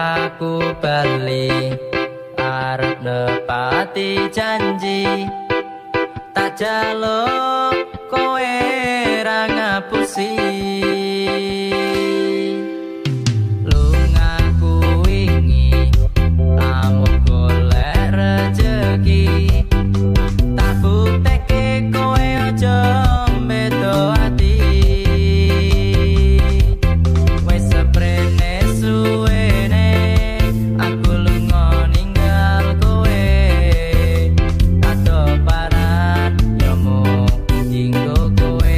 aku bali arep nepati janji tak jaluk kowe ra ngapusi lungaku wingi amuk golek rejeki tak bukteke kowe aja beda ati wis seprene suwene aku lunga ninggal kowe ado paran yomu dinggo kowe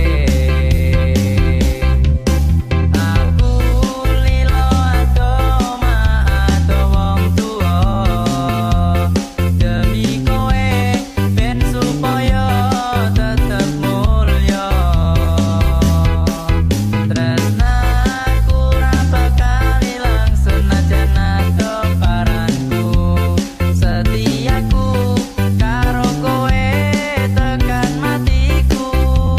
aku lilo ado ma ado wong tuwa demi kowe ben supaya tetep mulya tresnaku ra bakal ilang senajan ado paranku setiaku karo kowe tekan matiku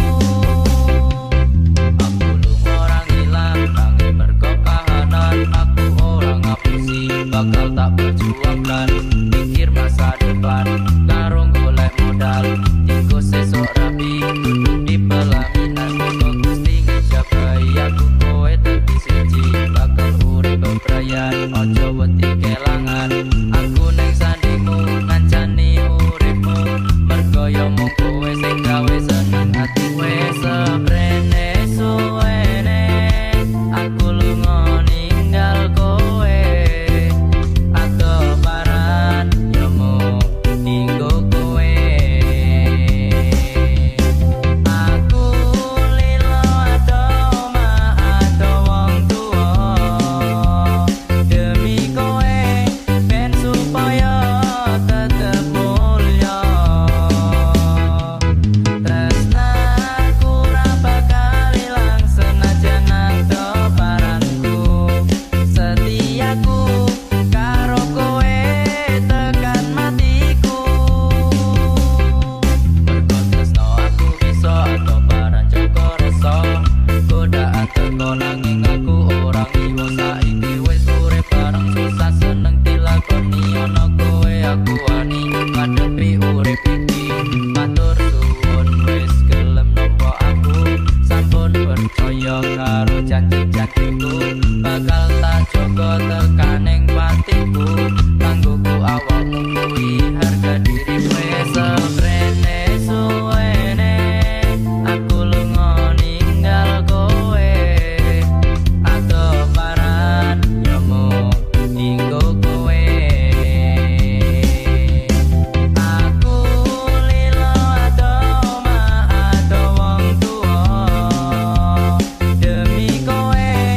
aku lunga orang ilang tangi mergo kahanan aku orang ngapusi bakal tak perjuangkan pikir masa depan karo golek modal dinggo sesuk rapi di pelaminan kok Gusti ngejabai aku kowe dadi siji bakal urip bebrayan aja wedi kelangan aku ning sandimu ngancani uripmu mergo yo mung kowe sing gawe seneng ati wis seprene suwene aku lunga ninggal kowe ado paran yo mung dinggo kowe aku lilo ado ma ado wong tuwa demi kowe ben supaya tetep mulya tresnaku ra bakal ilang senajan ado paranku setiaku karo kowe tekan matiku mergo tresno aku bisa ado paran joko rasa godaan teko nanging aku orang iwo saiki wis urip bareng susah seneng dilakoni ana kowe aku wani ngadepi urip iki matur suwun wis gelem nampa aku sampun percaya karo janji-janjiku bakal tak jaga tekaning patiku kanggoku awakmu kuwi harga diri wis seprene suwene aku lunga ninggal kowe ado paran yo mung dinggo kowe aku lilo ado ma ado wong tuwa demi kowe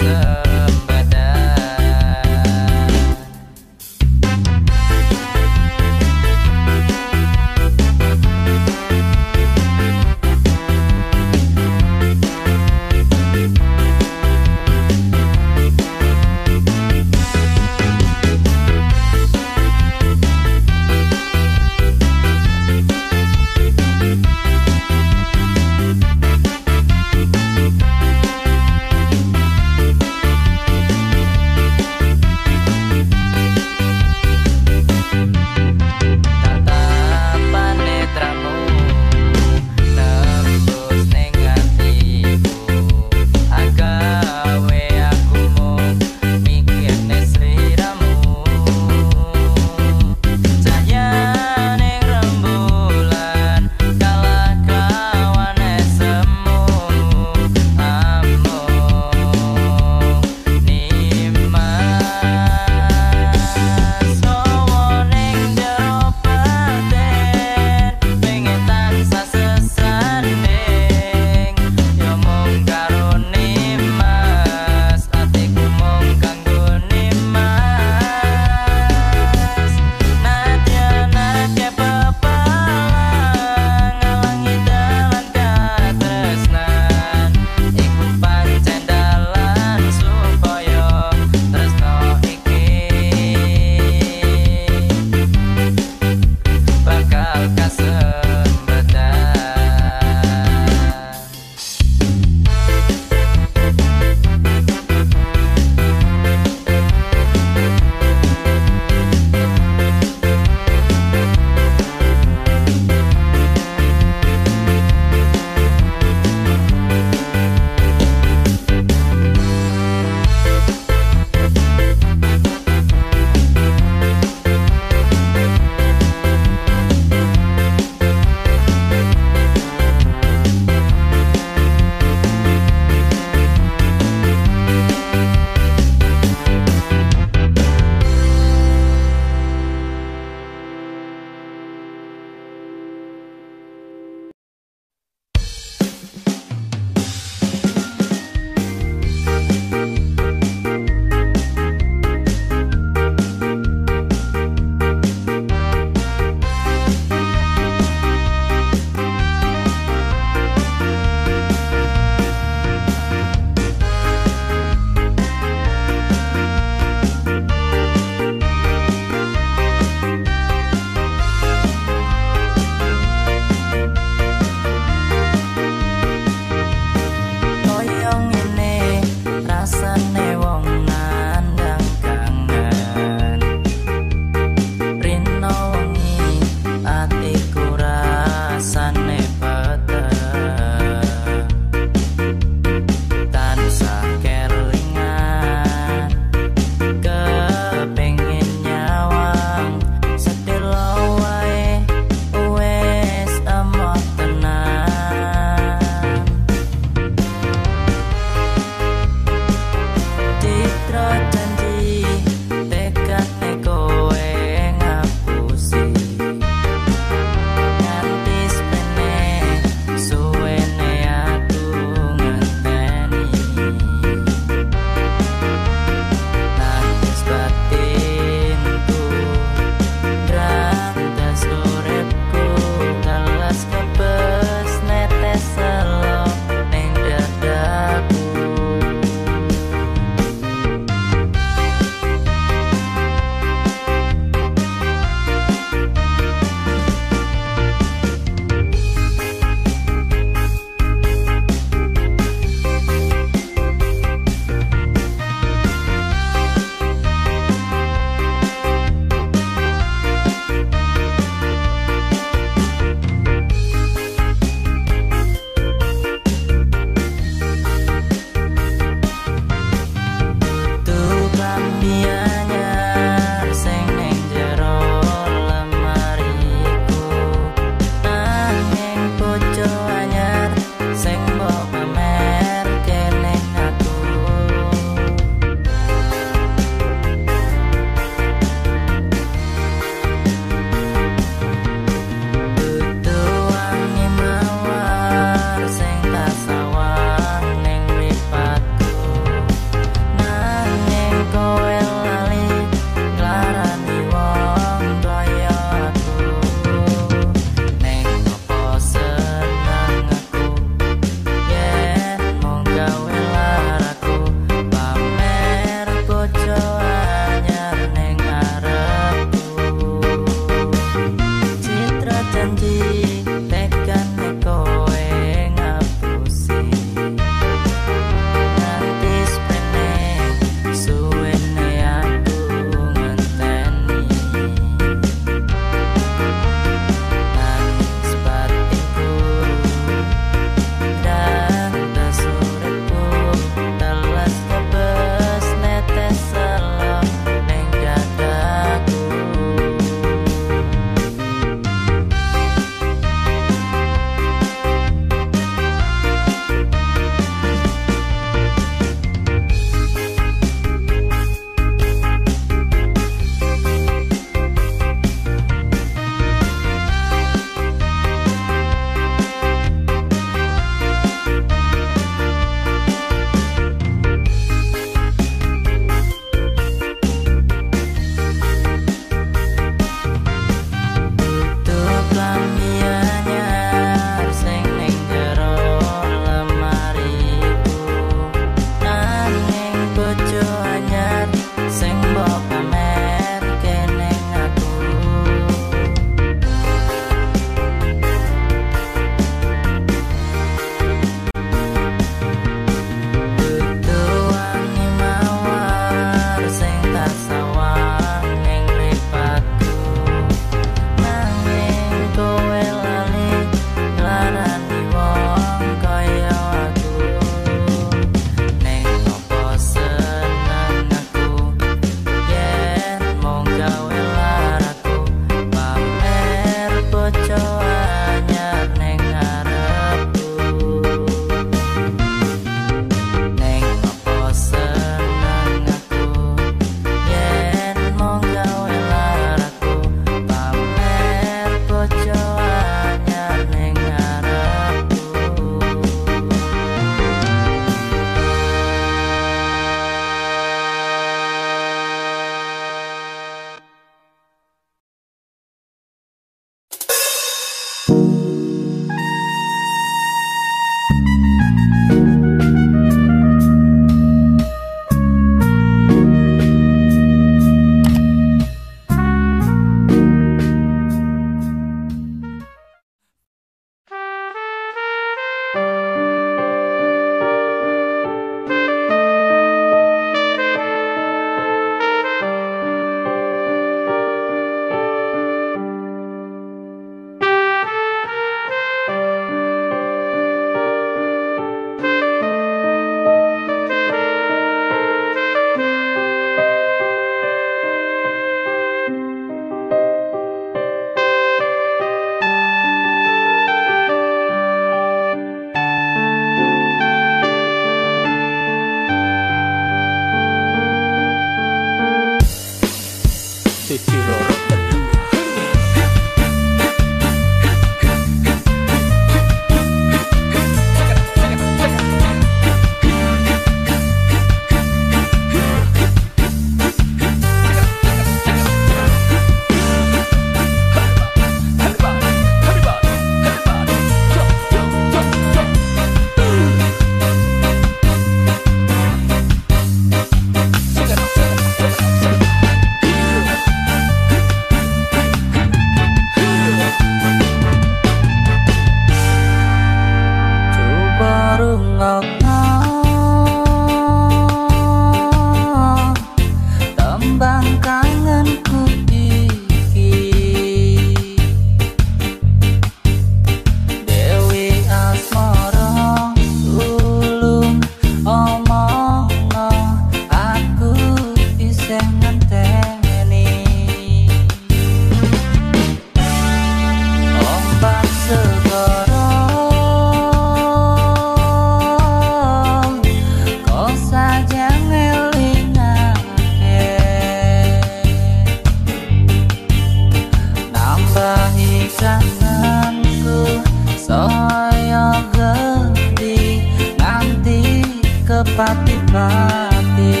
Saya gede nganti kepati-pati.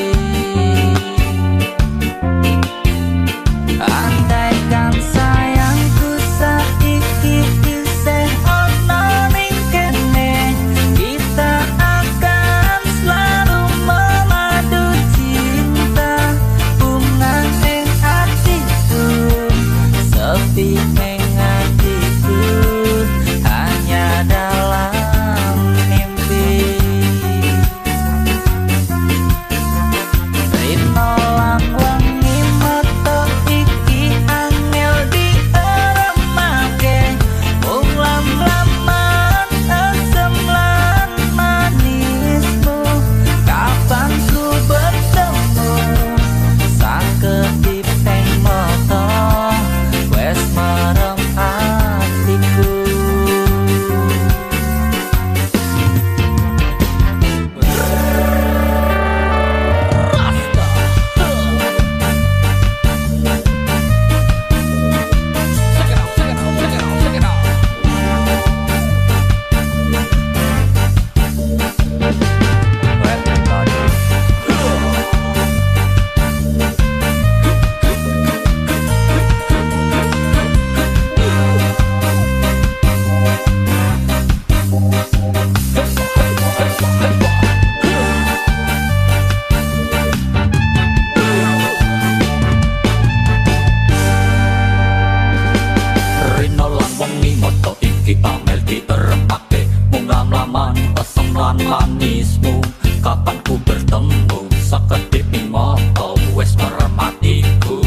Andaikan sayangku saiki isih ono ning kene, kita akan selalu memadu cinta. Bunga ing hatiku, sepi ing hatiku, hanya dalam mimpi. Rino lan wengi metu iki angel dieremake, mung lam-laman asem lan manismu. Kapan ku bertemu sakedip ing mata, wes merem hatiku. Rino lan wengi moto iki amel dieremake, mung lam-laman asem lan manismu. Kapan ku bertemu sakedip ing mata, wes merem hatiku.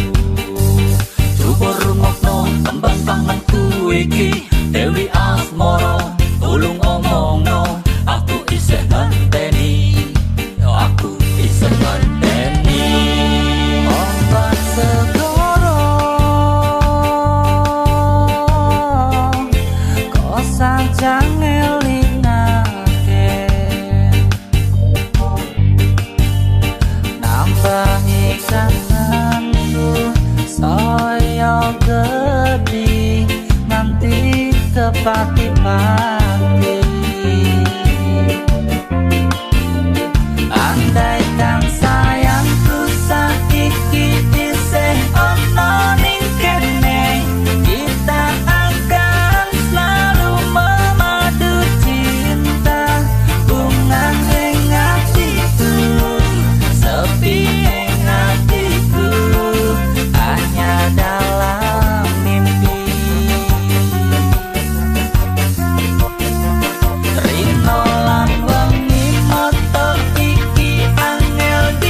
Coba rungokno tembang tanganku iki, Dewi Asmara, tulung omongno, aku isih ngenteni, aku isih ngenteni. Ombak segoro kok saja ngelingake, nambahi kangenku. Saya gede nanti kepati-pati. Andaikan sayangku saiki isih ono ning kene, kita akan selalu memadu cinta. Bunga ing hatiku, sepi ing hatiku, hanya dalam mimpi. Rino lan wengi moto iki angel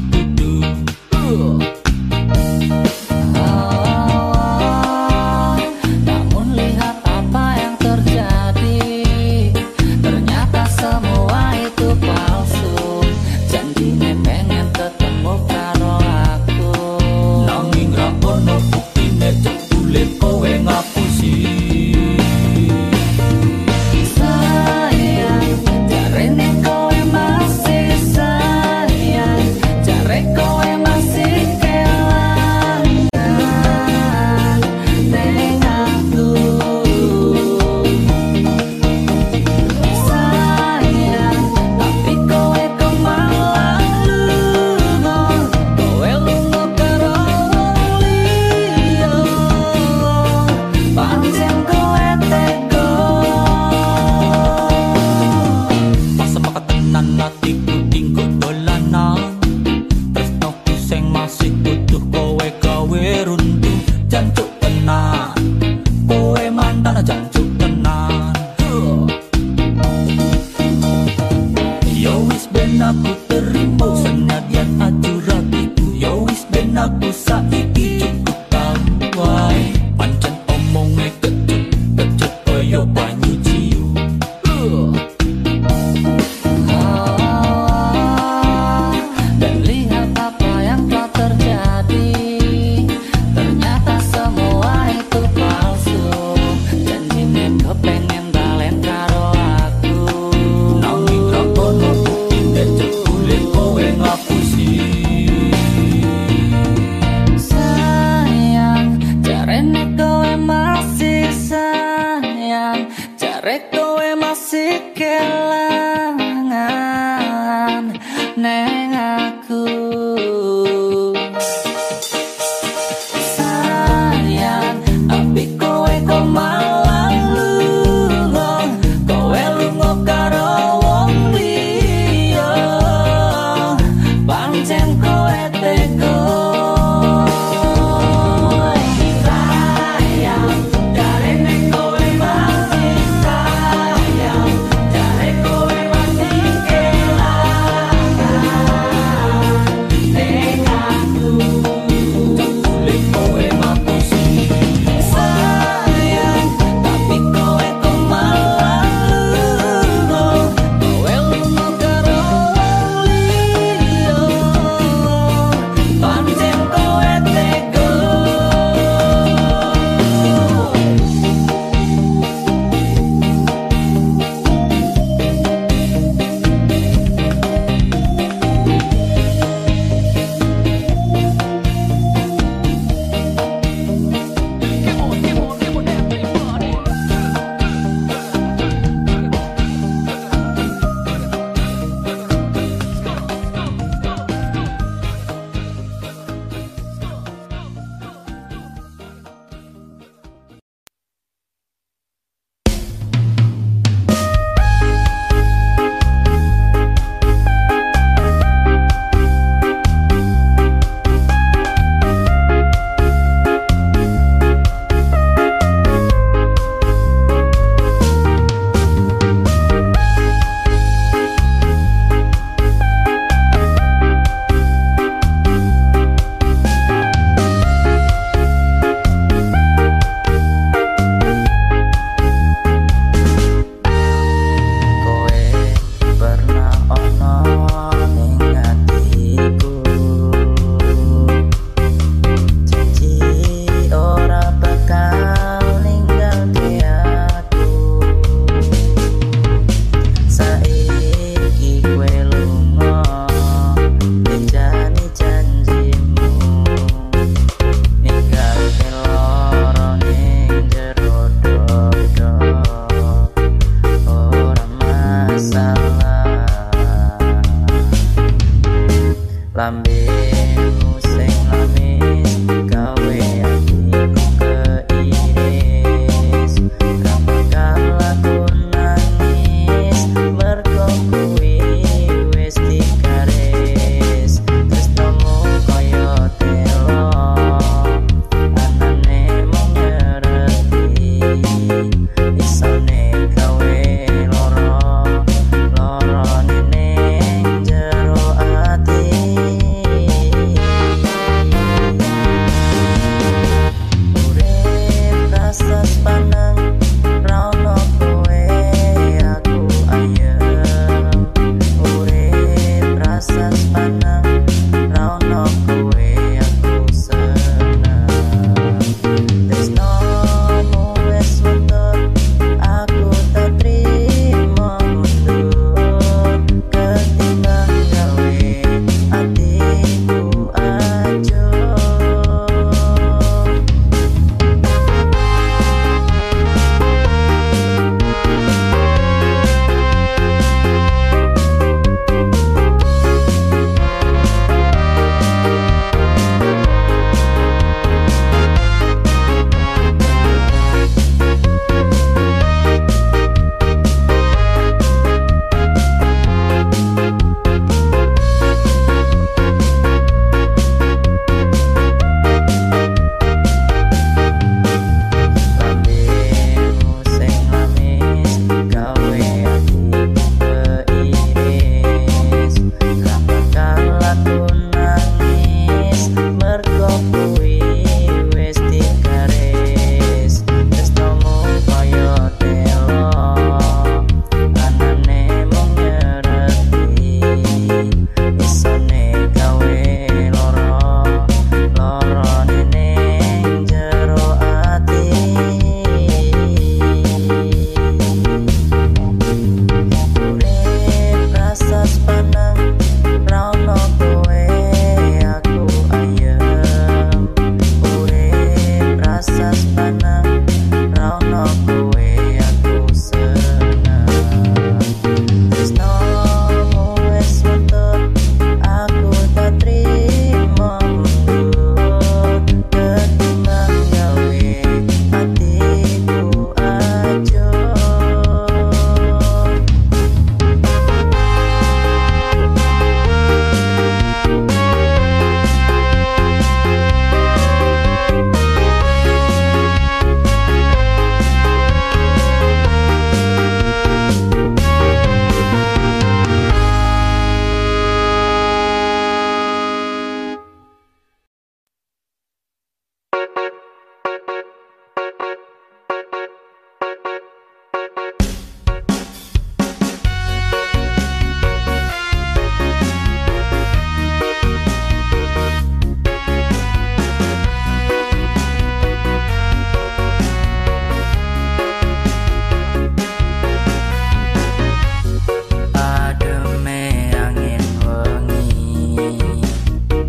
kudu. Namun lihat apa yang terjadi, ternyata semua itu palsu. Janjine pengen ketemu karo aku, Nanging ra ono buktine jebule kowe ngapusi. sayang. Jarene kowe masih sayang, jare kowe masih kelangan ning aku. Sayang, tapi kowe kok malah lunga, kowe lunga karo wong liya. Pancen kowe tega. Pas makatenan atiku tinggo dolanan, tresnoku sing masih butuh kowe gawe runtuh. Jancuk tenan, kowe mantan jancuk tenan. Yo wis ben aku terima senadyan ajuran iku. Yo wis ben aku saiki cukup tau wae. Pancen omonge kecut koyo banyu ciu. Dan lihat apa yang telah terjadi, ternyata semua itu palsu. Janjine kepengen balen karo aku, Nanging ra ono buktine jebule kowe ngapusi. sayang. Jarene kowe masih sayang, jare kowe masih kelangan neng aku. Sayang, tapi kowe kok malah lunga, kowe lunga karo wong liya. Pancen kowe tega. Sayang, jarene kowe masih sayang, jare kowe masih kelangan ning aku. Jebule kowe ngapusi. Sayang, tapi kowe kok malah lunga, kowe lunga karo wong liya. Pancen kowe tega. Lambemu sing lamis gawe atiku keiris. Kapan aku nangis mergo kuwi wis dikaris. Tresnomu kaya telo anane mung nyereti. Isone gawe loro ning jero ati.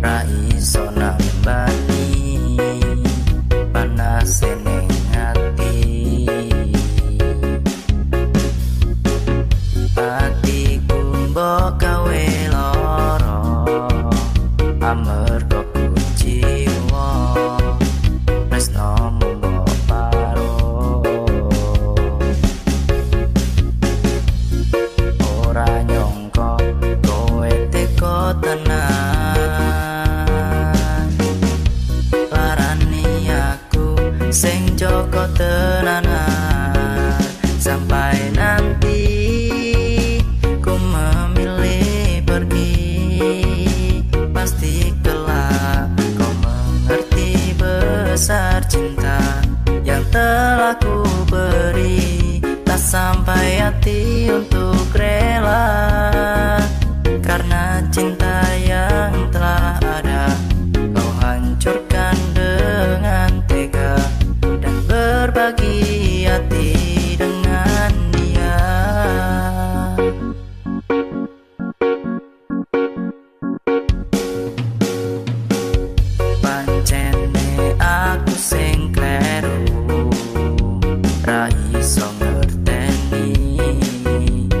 ra iso nambani panas ning ati. Atiku mbok gawe lara amarga kuciwa tresnomu mbok paro. Ora nyangka kowe teko tenan, larani aku sing jaga tenanan. Sampai nanti ku memilih pergi, pasti kelak kau mengerti besar cinta yang telah ku beri. Tak sampai hati untuk rela, karena cinta yang telah ada kau hancurkan dengan tega dan berbagi hati dengan dia. Pancene aku sing kleru, ra iso ngerteni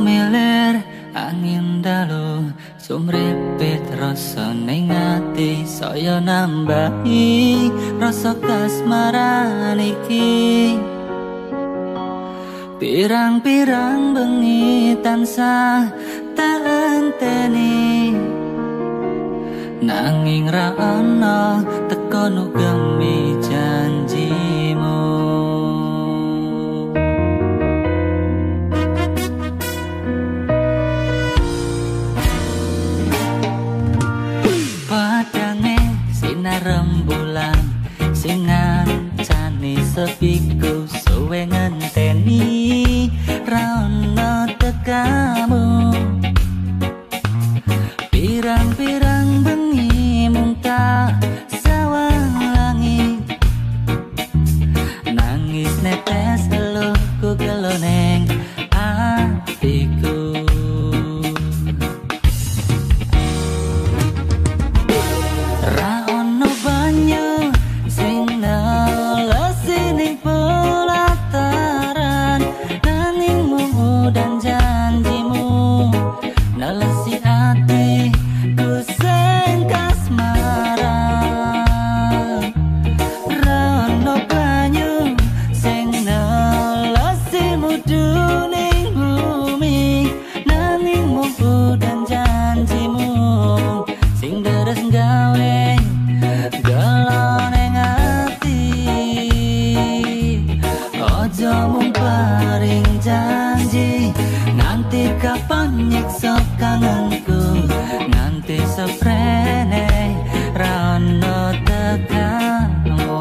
Semilir angin dalu sumripit rasa ning ati saya nambahi rasa kasmaran iki. Pirang-pirang bengi tansah tak enteni nanging ra ana teko nugemi janjimu. Padange sinar rembulan sing ngancani sepiku suwe ngenteni ra ana tekamu. Pirang-pirang bengi mung tak sawangi nangis netes eluhku geloneng atiku. Ra ono banyu sing nelesi ning pelataran nangingmu dan janjimu nelesi ati ku sing kasmaran. Ra ono banyu sing nelesi mudu ning bumi nangingmu dan janjimu sing deres gawe galone ati. Ojo mung paring janji nganti kapan nyiksa kangenku nganti seprene ra ono tekamu.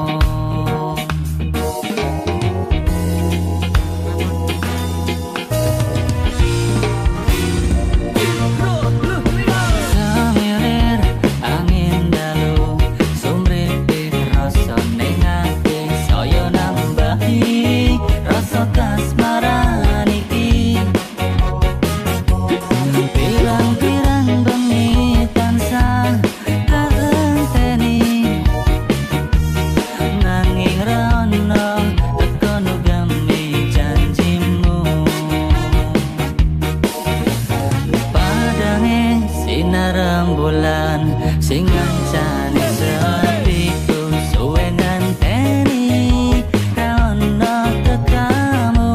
Semilir angin dalu sumripit rasa ning ati saya nambahi rasa kasmaran iki. Pirang-pirang bengi tansah tak enteni nanging ra ono teko nugemi janjimu. Padange sinar rembulan sing ngancani sepiku suwe ngenteni ra ono tekamu.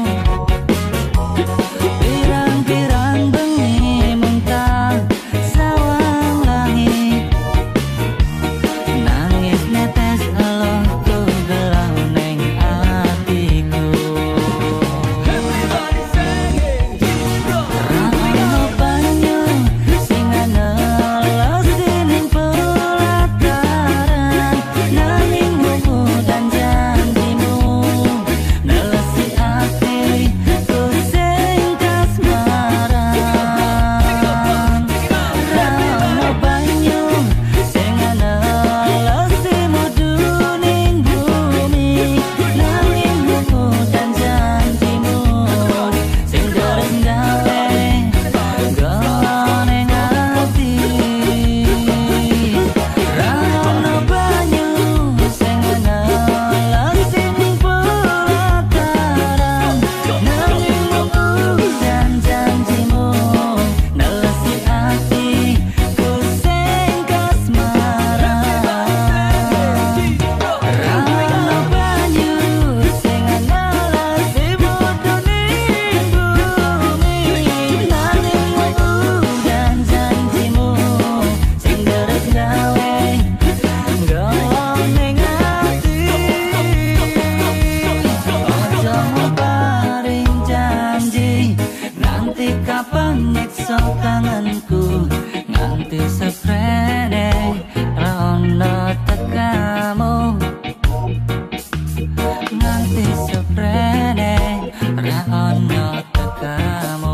Pirang-pirang bengi mung tak sawangi nangis netes eluhku gelau ning atiku. Ra ono banyu sing nelesi ning pelataran nangingmu dan janjimu nelesi atiku sing kasmaran. Ra ono banyu sing nelesi mudu ning bumi nangingmu dan janjimu sing deres gawe galone ati. Ra ono banyu sing nelesi ning pelataran nangingmu dan janjimu nelesi atiku sing kasmaran. Ra ono banyu sing nelesi mudu ning bumi nangingmu dan janjimu sing deres gawe galone ati. Ojo mung paring janji nganti kapan nyiksa kangenku nganti seprene ra ono tekamu nganti seprene ra ono tekamu.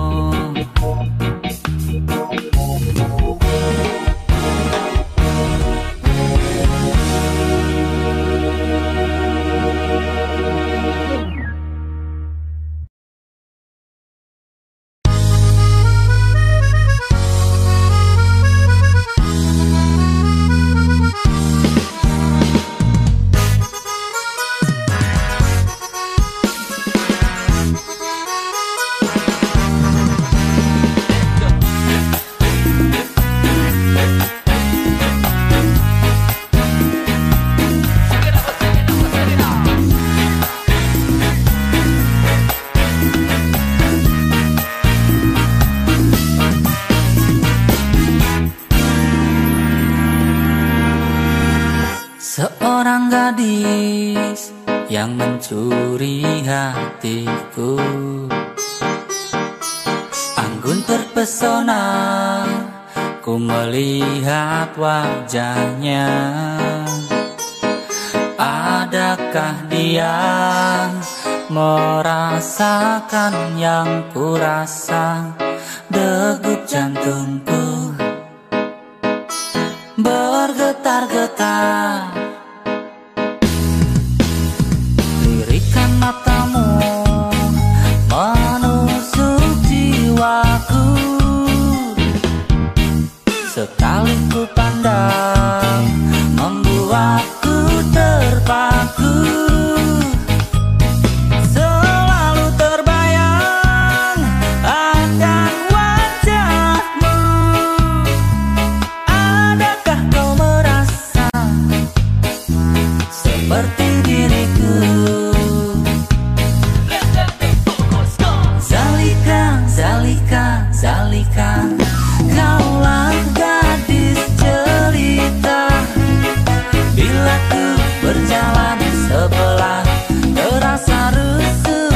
Sang gadis yang mencuri hatiku, anggun terpesona ku melihat wajahnya. Adakah dia merasakan yang ku rasa? Degup jantungku bergetar-getar. Lirikan matamu menusuk jiwaku. Sekali ku pandang membuatku terpaku. Selalu terbayang akan wajahmu. Adakah kau merasa seperti diriku? Zalika, Zalika, Zalika, kaulah gadis jelita. Bila ku berjalan sebelah, terasa rusuh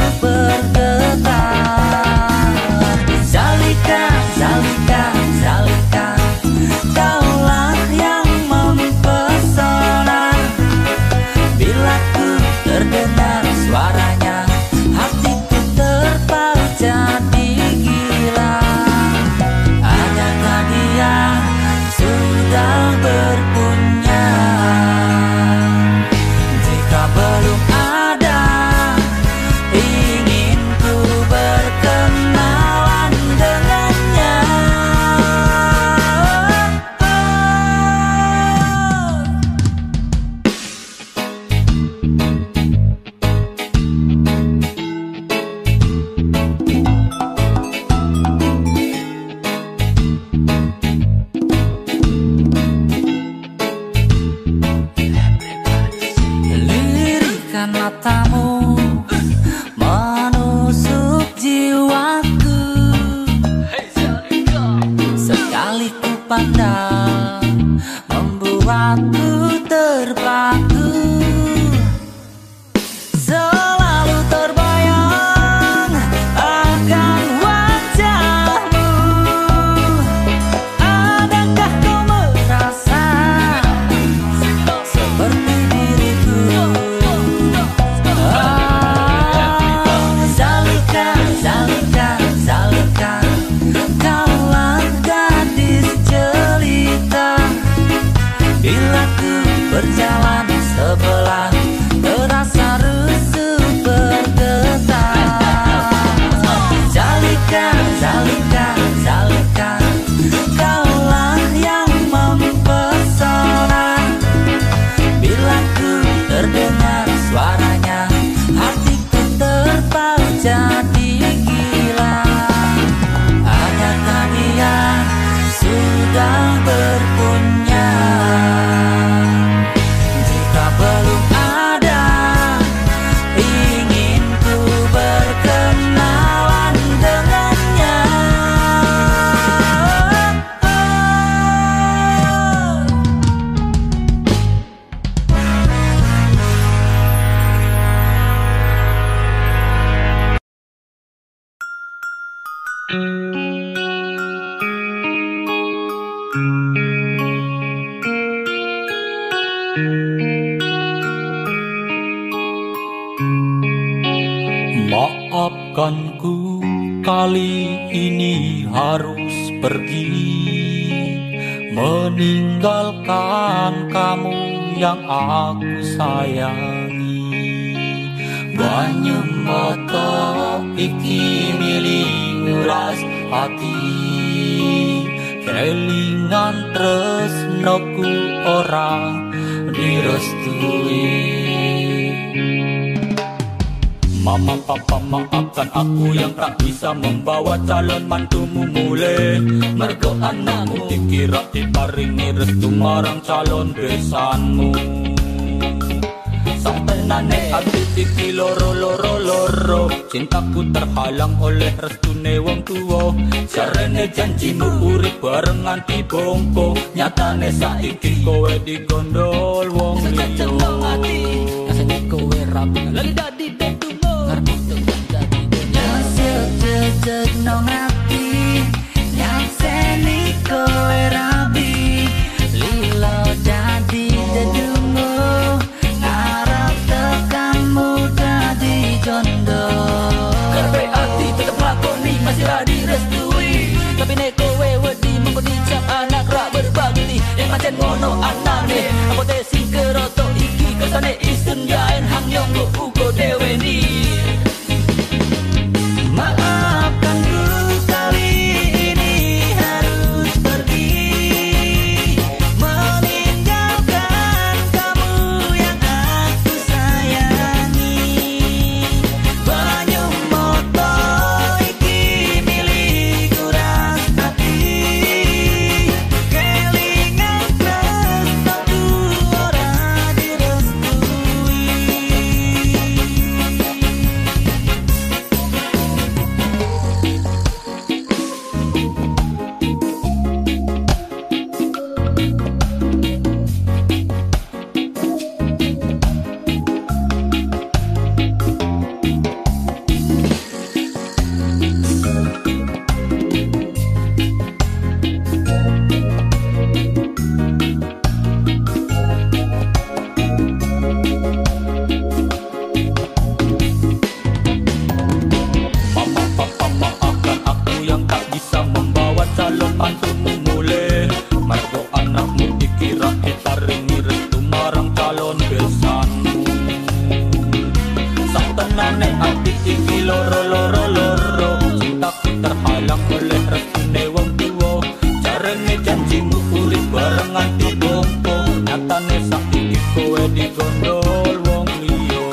bergetar. Zalika, Zalika, Zalika, kaulah yang mempesona. Bila ku terdengar suaranya, hatiku terpaut jadi gila. Adakah dia sudah berpunya? Jika belum ada, ingin ku berkenalan dengannya. Lirikan matamu menusuk jiwaku. Sekali ku pandang membuatku terpaku. Selalu terbayang akan wajahmu. Adakah kau merasa seperti diriku? Zalika, Zalika, Zalika, kaulah gadis jelita. Bila ku berjalan sebelah, terasa rusuh bergetar. Zalika, Zalika, Zalika, kaulah yang mempesona. Bila ku terdengar suaranya, hatiku terpaut jadi gila. Adakah dia sudah berpunya? Jika belum ada, ingin ku berkenalan dengannya. Maafkanku, kali ini harus pergi, meninggalkan kamu yang aku sayangi. Banyu mata iki milik nguras hati, kelingan tresnoku orang direstui. Mama papa maafkan aku yang tak bisa membawa calon mantumu mulai. Mergo anakmu dikira diparingi restu marang calon besanmu. Sampai tenane ati iki loro cintaku terhalang oleh restune wong tuwa jarene janjimu urip bareng nganti bongko nyatane saiki kowe digondol wong liya rasane kowe rapi lagi dadi dedumo ngarep jadi Nyasel nong ati nyaseni kowe rabi lilo dadi dedungo ngarep tekamu dadi jondo karpe ati tetep lakoni masih ra direstui tapi nek kowe wedi mengko dicap anak ra berbakti yang macen ngono anane apa te sing keroto iki kersane isun yaen hang nyong ugo dewe ni maafkan ku kali ini harus pergi meninggalkan kamu yang aku sayangi banyu moto iki milikku ras hati kelingan tresnaku ora direstui Maafkan aku yang tak bisa membawa calon mantumu mulai mergo anakmu dikira kita ringi restu marang calon besanmu sak tenane ati iki loro cintaku terhalang oleh restune wong tuwa jarene janjimu urip bareng nganti bongko nyatane saiki kowe digondol wong liya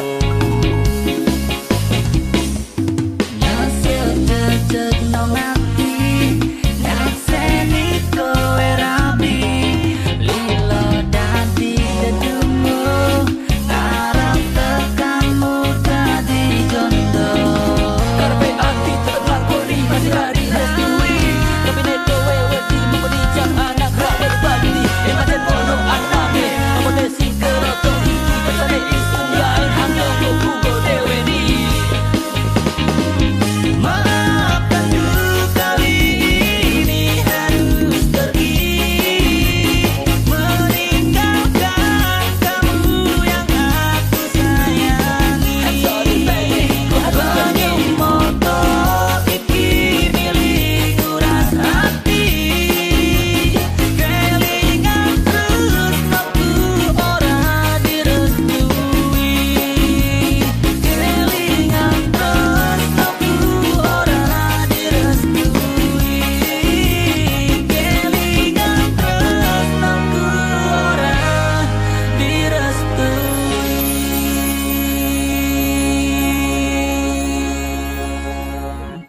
Nyasel nong ati nyaseni kowe rabi lilo dadi dedungo ngarep tekamu dadi jondo karpe ati tetep lakoni masih ra direstui tapi nek kowe wedi mengko dicap anak ra berbakti macen ngono anake apa te sing keroto iki kersane isun yaen hang nyong ugo dewe ni maafkan ku kali ini harus pergi meninggalkan kamu yang aku sayangi banyu moto iki milikku ras hati kelingan tresnaku ora direstui kelingan tresnaku ora direstui kelingan tresnaku ora direstui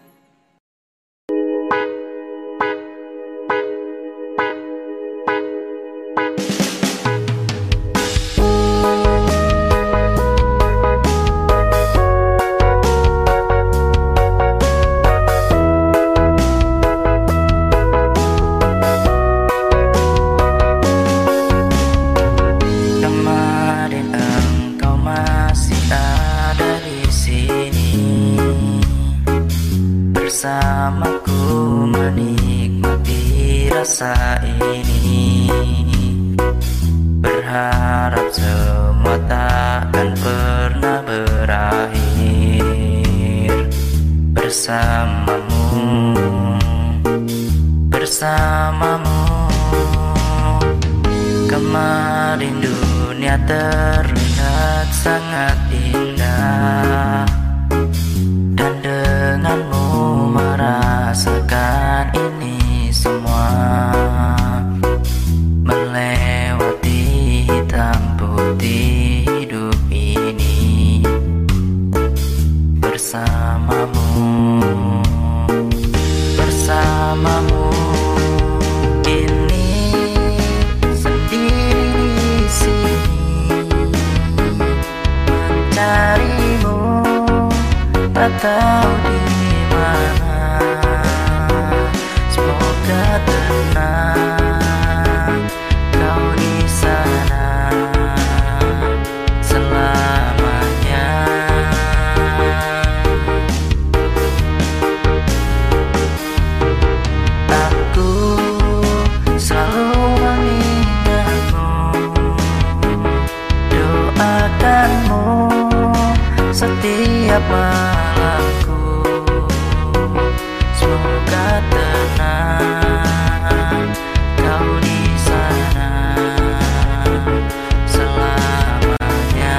Kemarin engkau masih ada di sini bersamaku menikmati rasa ini berharap semua takkan pernah berakhir bersamamu kemarin dunia terlihat sangat indah dan denganmu merasakan ini semua melewati hitam putih hidup ini bersamamu ini sendiri di sini tahu di mana. Semoga tenang kau di sana selamanya. Aku selalu mengingatmu, doakanmu setiap malamku. Semoga tenang kau di sana selamanya.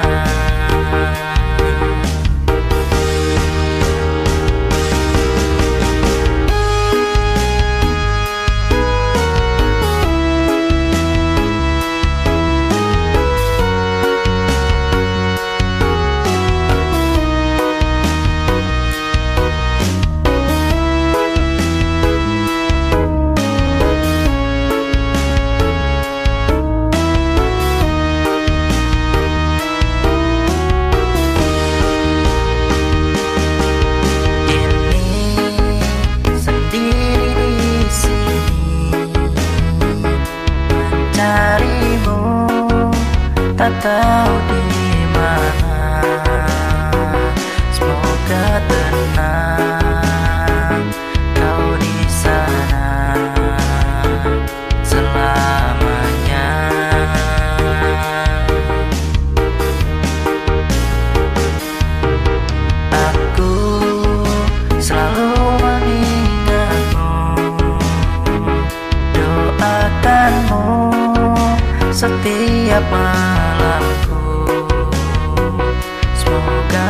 Tak tahu di mana. Semoga tenang kau di sana selamanya. Aku selalu mengingatmu, doakanmu setiap malamku. Semoga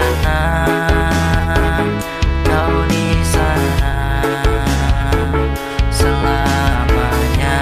tenang kau di sana selamanya.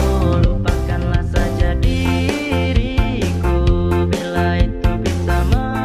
Lupakanlah saja diriku bila itu bisa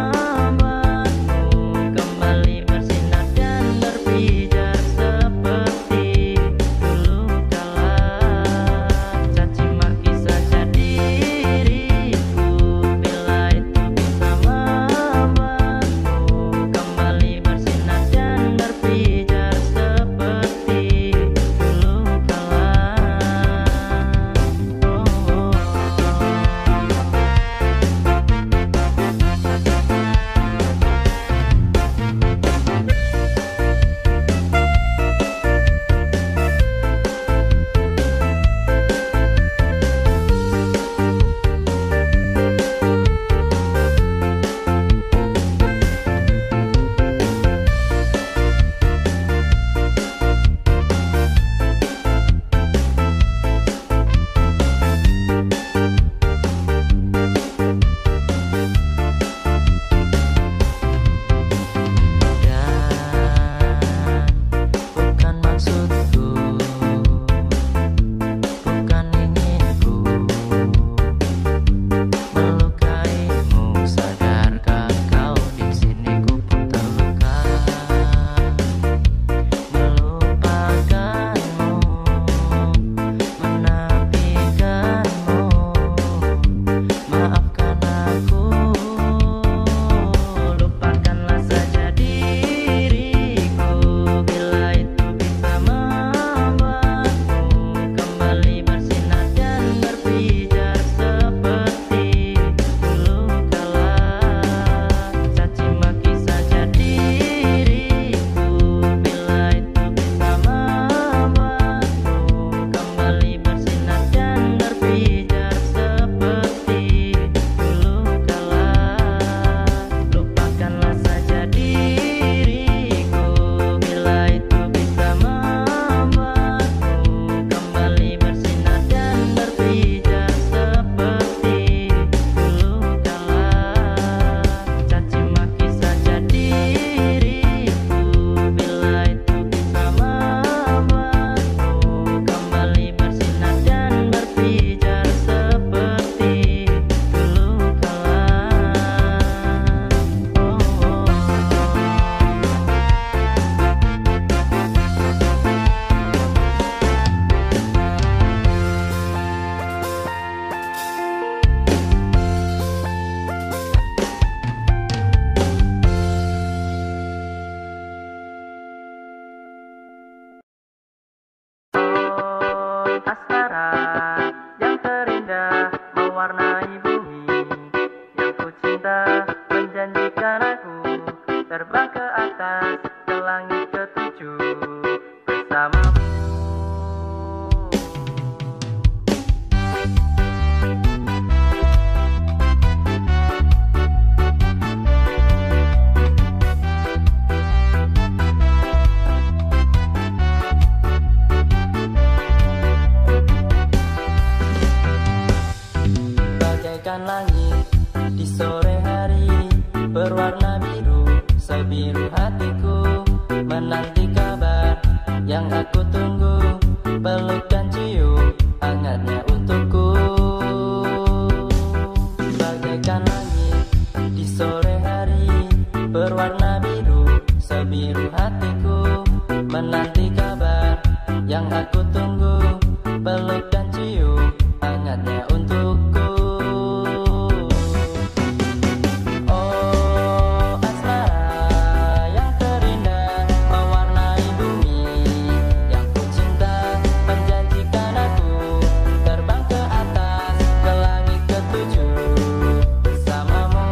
berwarna biru, sebiru hatiku menanti kabar yang aku tunggu, peluk dan cium hangatnya untukku. Bagaikan langit di sore hari, berwarna biru, sebiru hatiku menanti kabar yang aku tunggu, peluk dan cium hangatnya untukku. Oh asmara yang terindah mewarnai bumi yang ku cinta, menjanjikan aku terbang ke atas ke langit ketujuh bersamamu.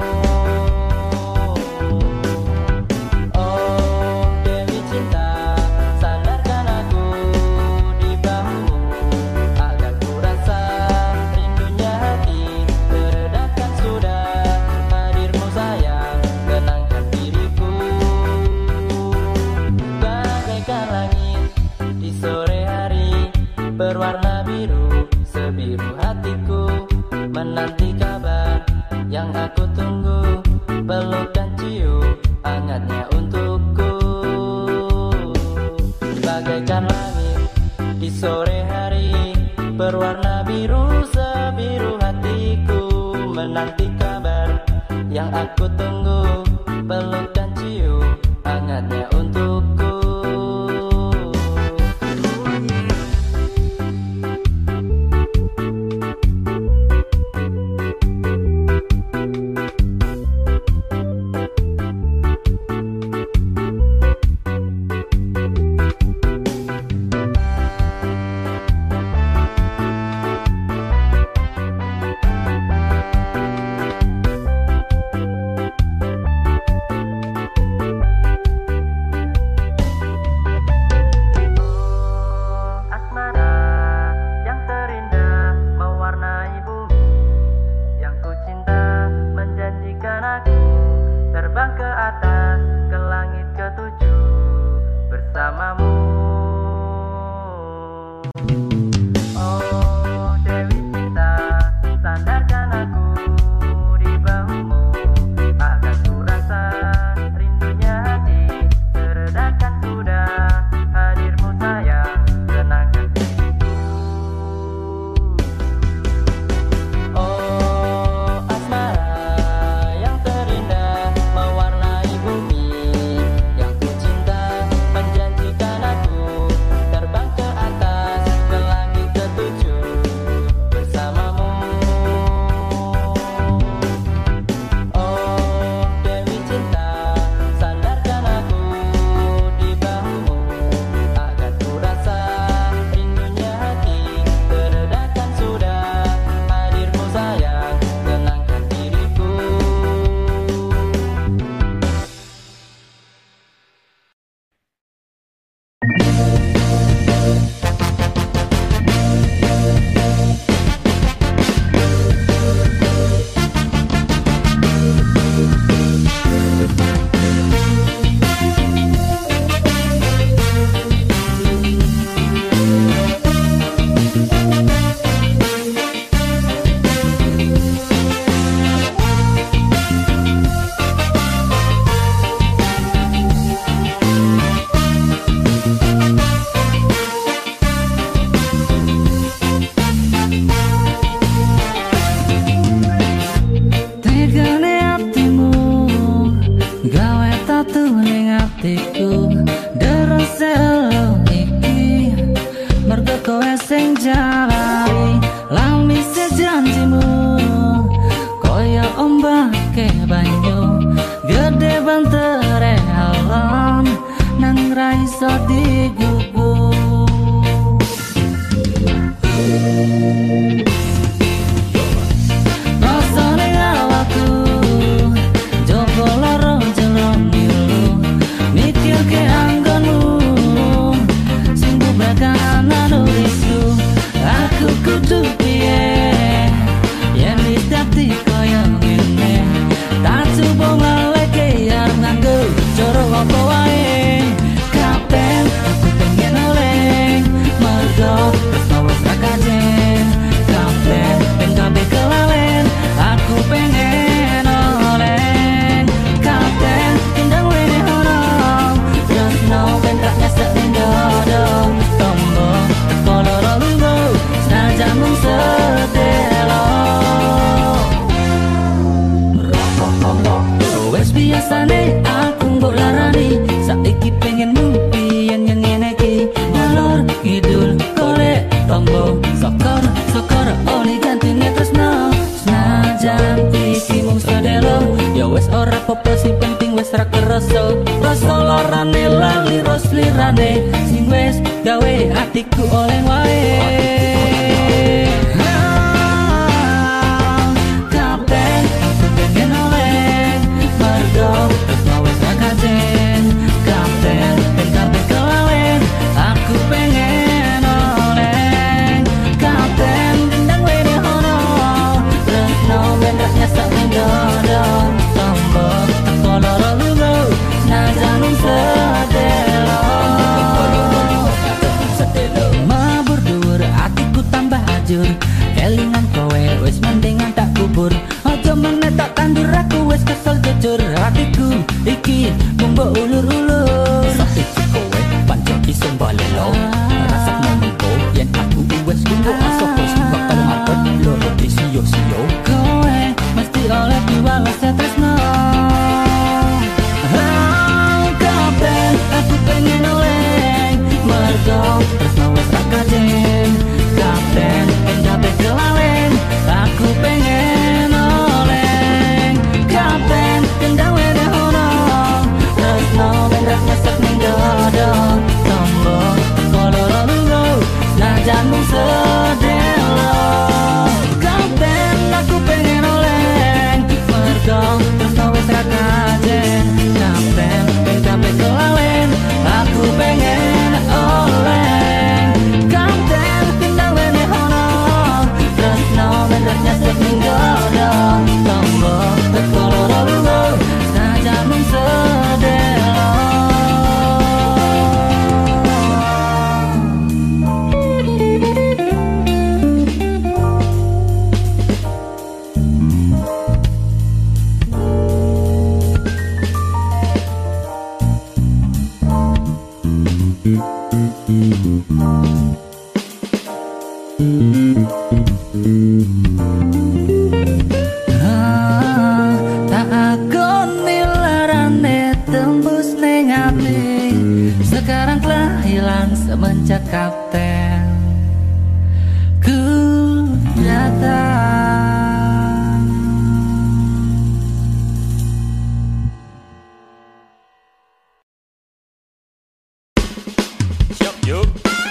Oh Dewi cinta, sandarkan aku di bahumu agar ku rasa rindunya hati teredakan sudah hadirmu sayang, tenangkan diriku. Bagaikan langit di sore hari, berwarna biru, sebiru hatiku menanti kabar yang aku tunggu, peluk dan cium hangatnya untukku. Bagaikan langit di sore hari, berwarna biru, sebiru hatiku menanti kabar yang aku tunggu, peluk dan cium hangatnya untukku. Asmara yang terindah mewarnai bumi yang ku cinta, menjanjikan aku terbang ke atas ke langit ketujuh bersamamu. Oh Dewi cinta, sandarkan aku di bahumu agar ku rasa rindunya hati teredakan sudah hadirmu sayang, tenangkan diriku. Oh asmara yang terindah mewarnai bumi yang ku cinta, menjanjikan aku terbang ke atas ke langit ketujuh bersamamu. Oh Dewi cinta, sandarkan aku di bahumu agar ku rasa rindunya hati teredakan sudah hadirmu sayang, tenangkan diriku. Tegane hatimu gawe tatu ning atiku, deres elo iki mergo kowe sing jalari lamise janjimu koyo ombake banyu gede bantere alon nang ra iso digugu. Rasane awakku jogo loro jelong biru, mikir ke anggonmu sing bubakanan nulisku. Aku kudu piye yen wis dadi koyo ngene, tak coba ngaleke arep nganggo cara apa wae. Kapten aku pengen oleh mergo wis ra kajen. Biasane aku mbok larani, saiki pengen mimpi yang ngene iki. Ngalor ngidul golek tombo sokor oli gantine tresno. Senajan iki mung sedelo, ya wis ora apa-apa sing penting wis ra kerasa. Rasa larane lali ros lirane, sing wis gawe atiku oleh wae. Kapten aku pengen oleh mergo tresno wis ra kajen. Kapten kabeh kelalen aku pengen oleh. Kapten ndang wene hono tresno bendaknya sak mendodo. Tombo teko loro lungo najanung sedelo. Mabur dhuwur atiku tambah ajur, kelingan kowe wis mendingan tak kubur. Aja meneh tak tandur aku wis kesel jujur. Atiku iki mung mbok ulur-ulur. Saiki kowe pancen iso balelo. Rasane mengko yen aku wis kudu asoko sing bakal ngapet loro sio-sio. Kowe mesti oleh diwales tresno. Kapten aku pengen oleh mergo tresno wis ra kajen. Kapten kabeh kelalen aku pengen oleh. Kapten kendang wene hono tresno bendak nyesek ning dodo. Tombo teko loro lungo najan mung sedelo. Kapten aku pengen oleh mergo tresno wis ra kajen. Kapten kabeh kelalen aku pengen oleh. Kapten kendang wene hono tresno bendak nyesek ning dodo. Tombo teko loro lungo najan mung sedelo. Tak agoni larane tembus ning ati. Sekarang telah hilang semenjak kapten ku datang. Siap yuk.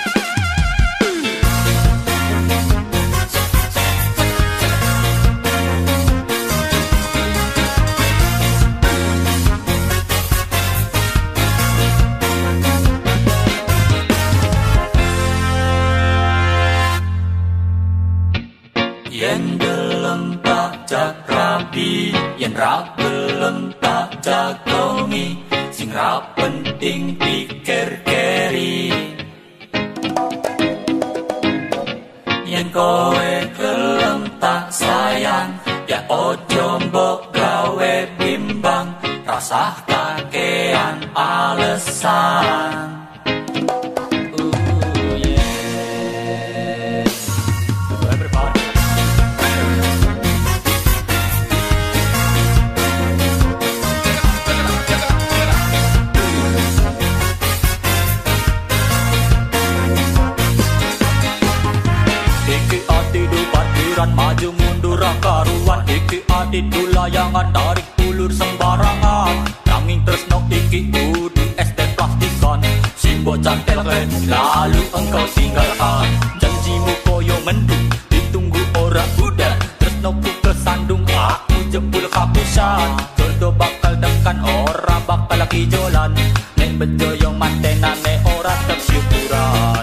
Yen gelem tak jakrabi, yen ra gelem tak jagongi, sing ra penting pikir keri. Yen kowe gelem tak sayang, ya ojo mbok gawe bimbang, rasah kakean alesan. Maju mundur karuan iki adidu layangan tarik ulur sembarangan. Nanging tresno iki kudu este plastikan, simbol cantelkan lalu engkau tinggalkan. Janjimu koyo mendung ditunggu ora udah, tresnoku kesandung aku jempul kapusan. Jodoh bakal dekan ora bakal lagi jolan, nek bejo yang mantenane ora tetep syukuran.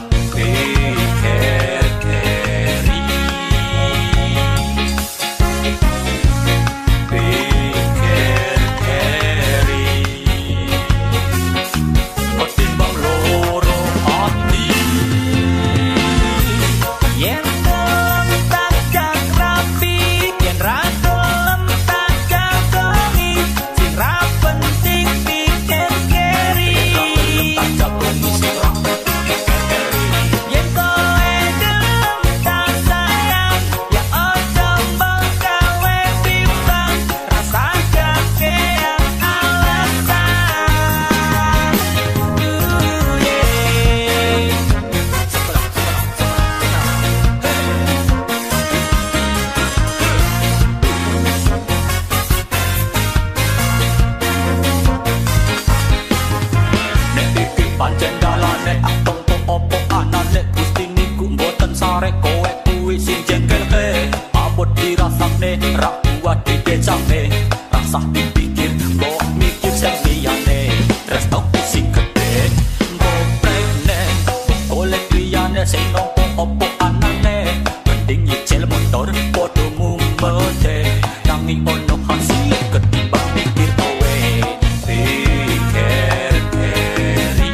capek rasa dipikir kok mikir sing liyane resto sing gede goblek neng oleh liyane sing opo anane mending nyicil motor podo mumpete nanging ono hasil ketimbang mikir kowe pikir keri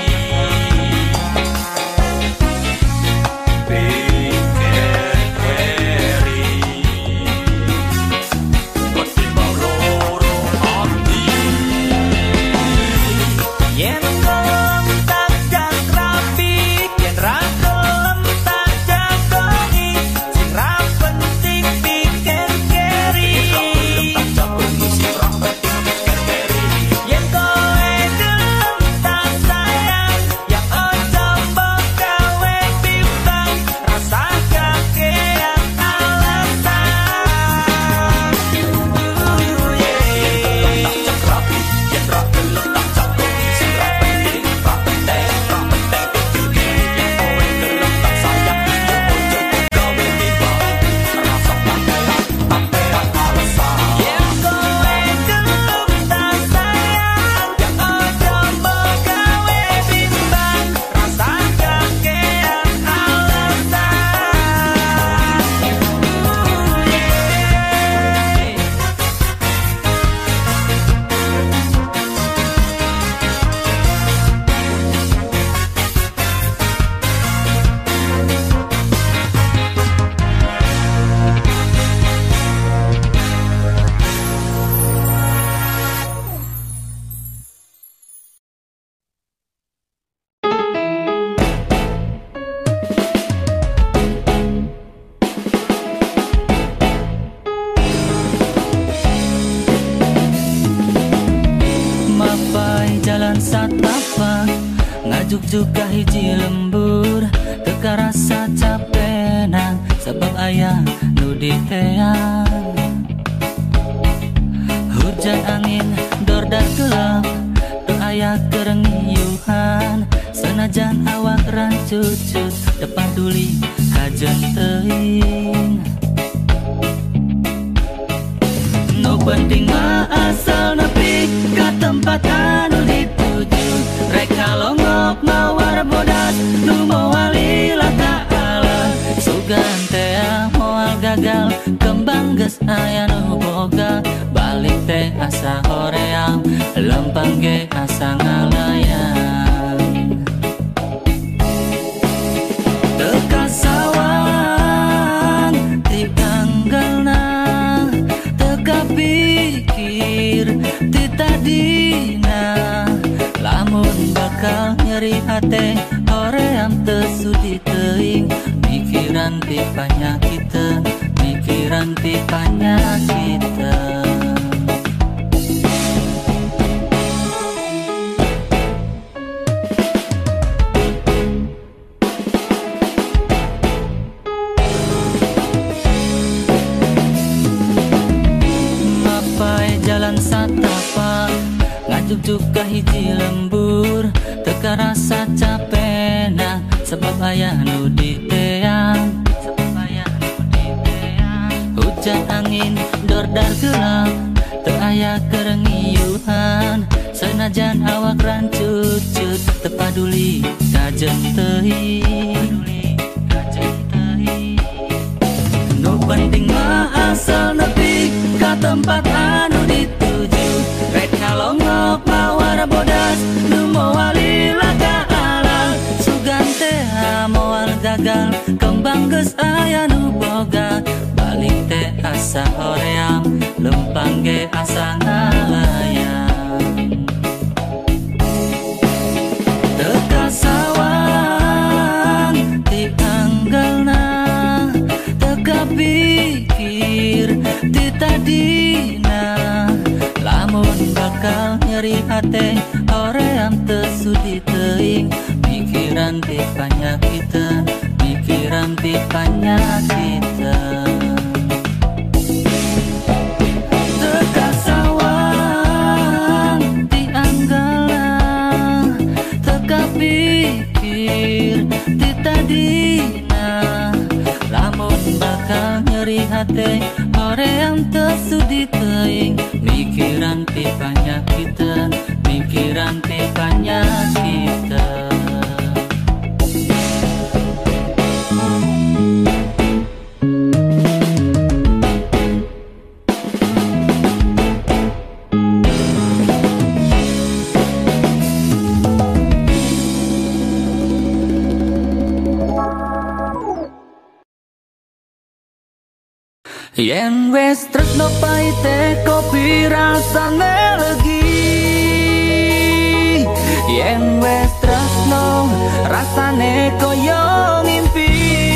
jalan satapak ngajuk juga hiji lembur teka rasa capek nang sebab ayah nu diteang hujan angin dordar gelap teu aya kerengiuhan senajan awak rancucut depan duli kajen teuing nu penting mah asal nepi ka tempat anu dituju rek kalongok mawar bodas nu moal lila ta'ala sugan teh moal gagal kembang geus aya nu boga balik teh asa hoream lempang ge asa ngalayang teu kasawang ti tanggalna teu kapikir ti tadina lamun bakal nyeri hate hoream teu sudi teuing mikiran ti panyakiteun mikiran ti panyakiteun jalan satapak ngajuk juga hiji lembur teka rasa capek nah sebab ayah nu diteang hujan angin dordar gelap teu aya kerengiuhan senajan awak rancucut teu paduli kajen teuing nu penting mah asal nepi ka tempat anu dituju rek kalongok mawar bodas nu moal lila ta'ala sugan teh moal gagal kembang geus aya nu boga balik teh asa hoream lempang ge asa ngalayang teu kasawang ti anggelna teu kapikir ti tadina lamun bakal nyeri hate hoream teu sudi teuing mikiran ti panyakiteun mikiran ti panyakiteun teu kasawang ti anggala teu kapikir ti tadina lamun bakal nyeri hate Korean tersudi teing mikiran pipanya kita, mikiran pipanya kita. Yen wes tresno paite kopi rasane legi, yen wes tresno rasane koyo ngimpi.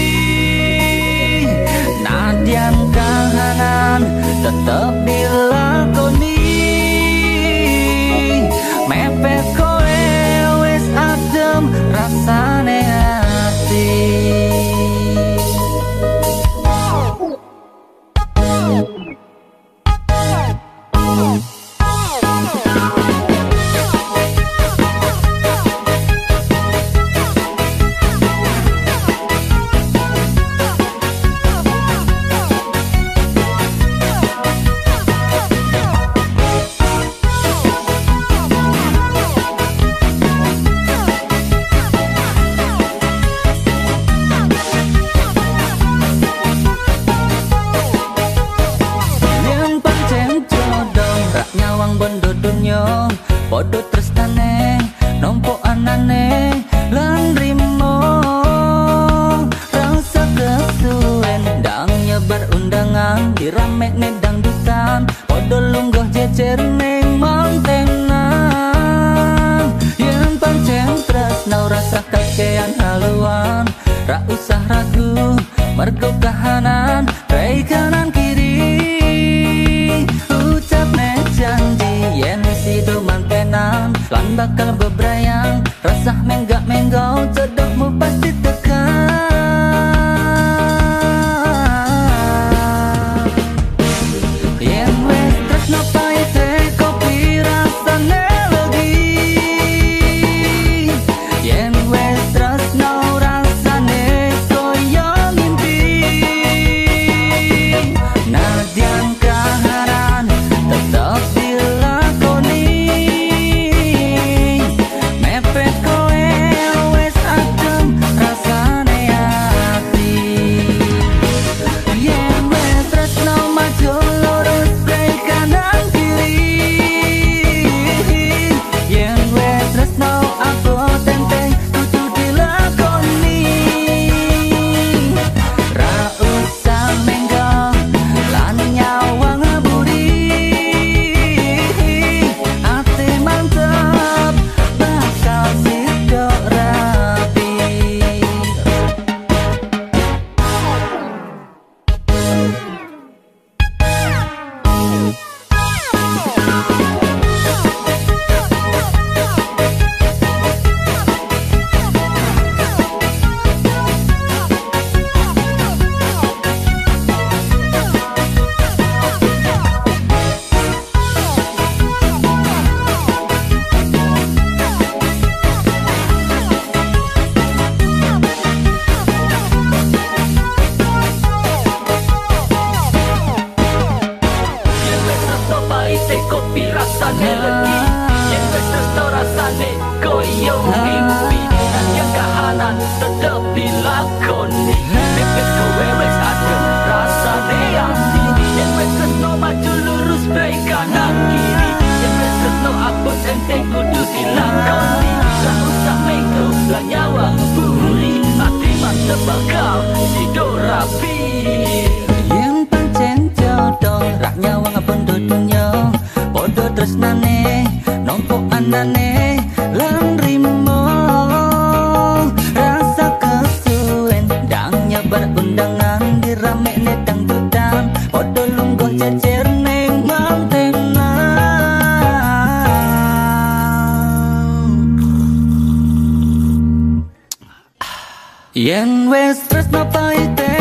Nadyan kahanan tetep dilakoni, mepet koe wes adem rasane hati. Podo tresnane nompo anane lan rimo, rasa kesuwen dang nyebar undangan dirame nedang dutan, podo lungguh jejer neng mantenan. Yen pancen tresno rasa kakean haluan, ra usah ragu mergo kahanan rei kanan kiri. Ucap ne janji yen sido mantenan lan bakal bebrayang, rasah menggak menggau jodohmu pasti tekan. Yen wes tresno paite kopi rasane legi, yen wes tresno rasane koyo ngimpi. Nadyan kahanan tetep dilakoni, mepet koe wes adem rasane hati. Yen wes tresno maju lurus brei kanan kiri, yen wes tresno aku tenteng kudu dilakoni. Ra usah menggok lan nyawang budi, ati mantep bakal sidok rapi. Yen wes tresno paite kopi rasane legi, yen wes tresno rasane koyo ngimpi. Nadyan kahanan tetep dilakoni, mepet kowe wes adem rasane hati. Yen wes tresno maju lurus brei kanan kiri, yen wes tresno abot enteng kudu dilakoni. Ra usah mengko lan nyawang buri, ati mantep bakal sidok rapi. Yen pancen jodoh rak nyawang bondo dunya, podo tresnane nompo anane lan rimo, rasa kesuwen dang nyebar undangan dirame nedang dutan, podo lungguh jejer neng mantenan. Yen wes tresno paite